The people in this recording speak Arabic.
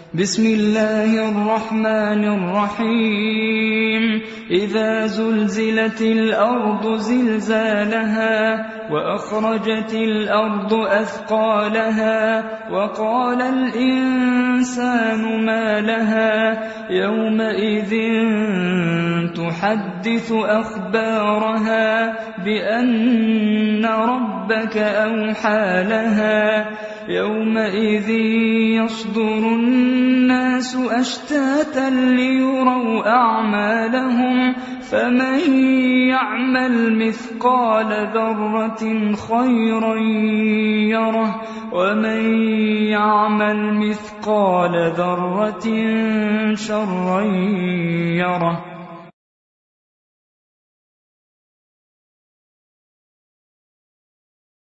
بسم الله الرحمن الرحيم إذا زلزلت الأرض زلزالها وأخرجت الأرض أثقالها وقال الإنسان ما لها يومئذ تحدث أخبارها بأن ربك أوحى لها يومئذ يصدر الناس أشتاتا ليروا أعمالهم فمن يعمل مثقال ذرة خيرا يره ومن يعمل مثقال ذرة شرا يره